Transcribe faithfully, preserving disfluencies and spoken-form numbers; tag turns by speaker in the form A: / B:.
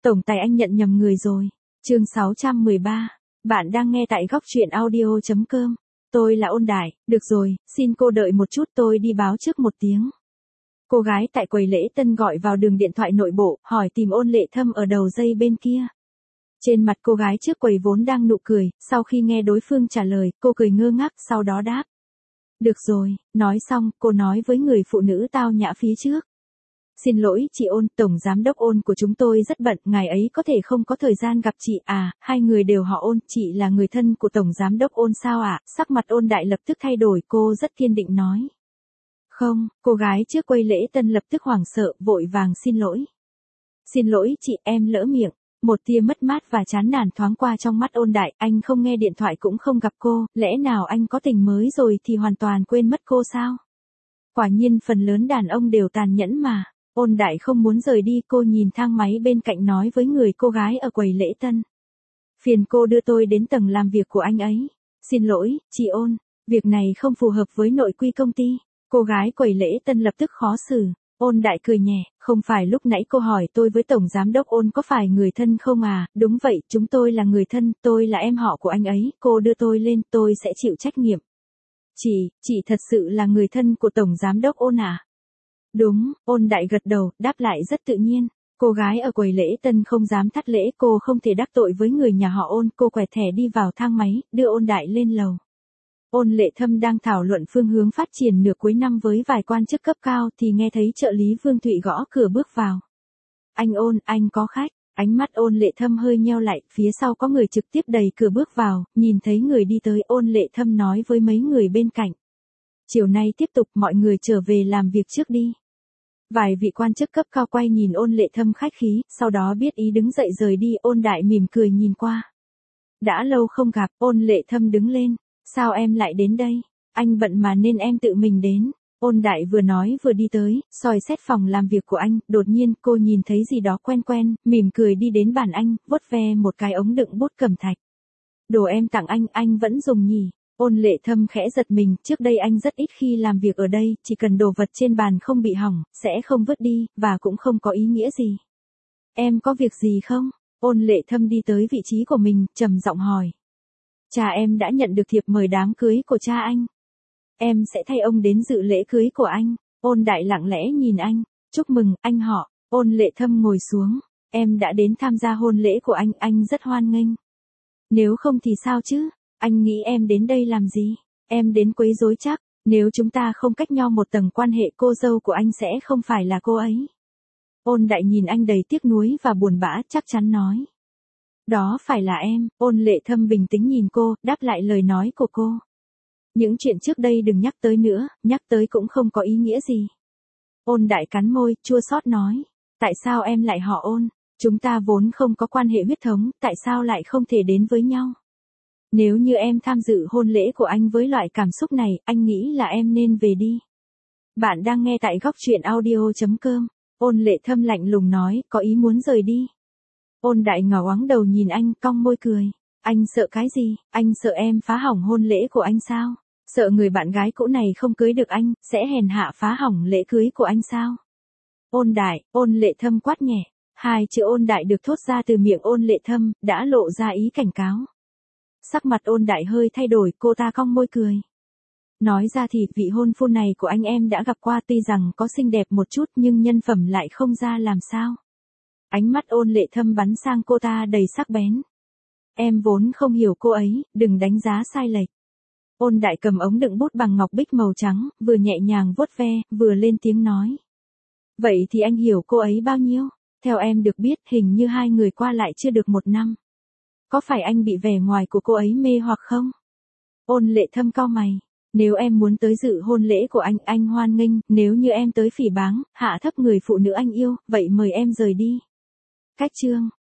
A: Tổng tài anh nhận nhầm người rồi. Chương sáu trăm mười ba. Bạn đang nghe tại góc truyện audio chấm com. Tôi là Ôn Đại, được rồi, xin cô đợi một chút tôi đi báo trước một tiếng. Cô gái tại quầy lễ tân gọi vào đường điện thoại nội bộ, hỏi tìm Ôn Lệ Thâm ở đầu dây bên kia. Trên mặt cô gái trước quầy vốn đang nụ cười, sau khi nghe đối phương trả lời, cô cười ngơ ngác, sau đó đáp. Được rồi, nói xong, cô nói với người phụ nữ tao nhã phía trước. Xin lỗi, chị Ôn, tổng giám đốc Ôn của chúng tôi rất bận, ngài ấy có thể không có thời gian gặp chị à, hai người đều họ Ôn, chị là người thân của tổng giám đốc Ôn sao ạ, à? Sắc mặt Ôn Đại lập tức thay đổi, cô rất kiên định nói. Không, cô gái trước quầy lễ tân lập tức hoảng sợ, vội vàng xin lỗi. Xin lỗi chị, em lỡ miệng. Một tia mất mát và chán nản thoáng qua trong mắt Ôn Đại, anh không nghe điện thoại cũng không gặp cô, lẽ nào anh có tình mới rồi thì hoàn toàn quên mất cô sao? Quả nhiên phần lớn đàn ông đều tàn nhẫn mà. Ôn Đại không muốn rời đi, cô nhìn thang máy bên cạnh nói với người cô gái ở quầy lễ tân. Phiền cô đưa tôi đến tầng làm việc của anh ấy. Xin lỗi, chị Ôn, việc này không phù hợp với nội quy công ty. Cô gái quầy lễ tân lập tức khó xử. Ôn Đại cười nhẹ, không phải lúc nãy cô hỏi tôi với tổng giám đốc Ôn có phải người thân không à, đúng vậy, chúng tôi là người thân, tôi là em họ của anh ấy, cô đưa tôi lên, tôi sẽ chịu trách nhiệm. Chị, chị thật sự là người thân của tổng giám đốc Ôn à? Đúng, Ôn Đại gật đầu, đáp lại rất tự nhiên. Cô gái ở quầy lễ tân không dám thất lễ, cô không thể đắc tội với người nhà họ Ôn, cô quẹt thẻ đi vào thang máy, đưa Ôn Đại lên lầu. Ôn Lệ Thâm đang thảo luận phương hướng phát triển nửa cuối năm với vài quan chức cấp cao thì nghe thấy trợ lý Vương Thụy gõ cửa bước vào. Anh Ôn, anh có khách. Ánh mắt Ôn Lệ Thâm hơi nheo lại, phía sau có người trực tiếp đẩy cửa bước vào, nhìn thấy người đi tới, Ôn Lệ Thâm nói với mấy người bên cạnh. Chiều nay tiếp tục, mọi người trở về làm việc trước đi. Vài vị quan chức cấp cao quay nhìn Ôn Lệ Thâm khách khí, sau đó biết ý đứng dậy rời đi, Ôn Đại mỉm cười nhìn qua. Đã lâu không gặp, Ôn Lệ Thâm đứng lên. Sao em lại đến đây? Anh bận mà nên em tự mình đến. Ôn Đại vừa nói vừa đi tới, soi xét phòng làm việc của anh, đột nhiên cô nhìn thấy gì đó quen quen, mỉm cười đi đến bàn anh, vuốt ve một cái ống đựng bút cẩm thạch. Đồ em tặng anh, anh vẫn dùng nhỉ? Ôn Lệ Thâm khẽ giật mình, trước đây anh rất ít khi làm việc ở đây, chỉ cần đồ vật trên bàn không bị hỏng, sẽ không vứt đi, và cũng không có ý nghĩa gì. Em có việc gì không? Ôn Lệ Thâm đi tới vị trí của mình, trầm giọng hỏi. Cha em đã nhận được thiệp mời đám cưới của cha anh. Em sẽ thay ông đến dự lễ cưới của anh. Ôn Đại lặng lẽ nhìn anh. Chúc mừng, anh họ. Ôn Lệ Thâm ngồi xuống. Em đã đến tham gia hôn lễ của anh, anh rất hoan nghênh. Nếu không thì sao chứ? Anh nghĩ em đến đây làm gì? Em đến quấy rối chắc. Nếu chúng ta không cách nhau một tầng quan hệ, cô dâu của anh sẽ không phải là cô ấy. Ôn Đại nhìn anh đầy tiếc nuối và buồn bã, chắc chắn nói. Đó phải là em. Ôn Lệ Thâm bình tĩnh nhìn cô, đáp lại lời nói của cô. Những chuyện trước đây đừng nhắc tới nữa, nhắc tới cũng không có ý nghĩa gì. Ôn Đại cắn môi, chua xót nói. Tại sao em lại họ Ôn? Chúng ta vốn không có quan hệ huyết thống, tại sao lại không thể đến với nhau? Nếu như em tham dự hôn lễ của anh với loại cảm xúc này, anh nghĩ là em nên về đi. Bạn đang nghe tại góc truyện audio chấm com. Ôn Lệ Thâm lạnh lùng nói, có ý muốn rời đi. Ôn Đại ngó ngoáng đầu nhìn anh, cong môi cười. Anh sợ cái gì? Anh sợ em phá hỏng hôn lễ của anh sao? Sợ người bạn gái cũ này không cưới được anh, sẽ hèn hạ phá hỏng lễ cưới của anh sao? Ôn Đại, Ôn Lệ Thâm quát nhẹ. Hai chữ Ôn Đại được thốt ra từ miệng Ôn Lệ Thâm, đã lộ ra ý cảnh cáo. Sắc mặt Ôn Đại hơi thay đổi, cô ta cong môi cười. Nói ra thì vị hôn phu này của anh em đã gặp qua, tuy rằng có xinh đẹp một chút nhưng nhân phẩm lại không ra làm sao. Ánh mắt Ôn Lệ Thâm bắn sang cô ta đầy sắc bén. Em vốn không hiểu cô ấy, đừng đánh giá sai lệch. Ôn Đại cầm ống đựng bút bằng ngọc bích màu trắng, vừa nhẹ nhàng vuốt ve, vừa lên tiếng nói. Vậy thì anh hiểu cô ấy bao nhiêu? Theo em được biết, hình như hai người qua lại chưa được một năm. Có phải anh bị vẻ ngoài của cô ấy mê hoặc không? Ôn Lệ Thâm cau mày. Nếu em muốn tới dự hôn lễ của anh, anh hoan nghênh, nếu như em tới phỉ báng, hạ thấp người phụ nữ anh yêu, vậy mời em rời đi. Cách chương.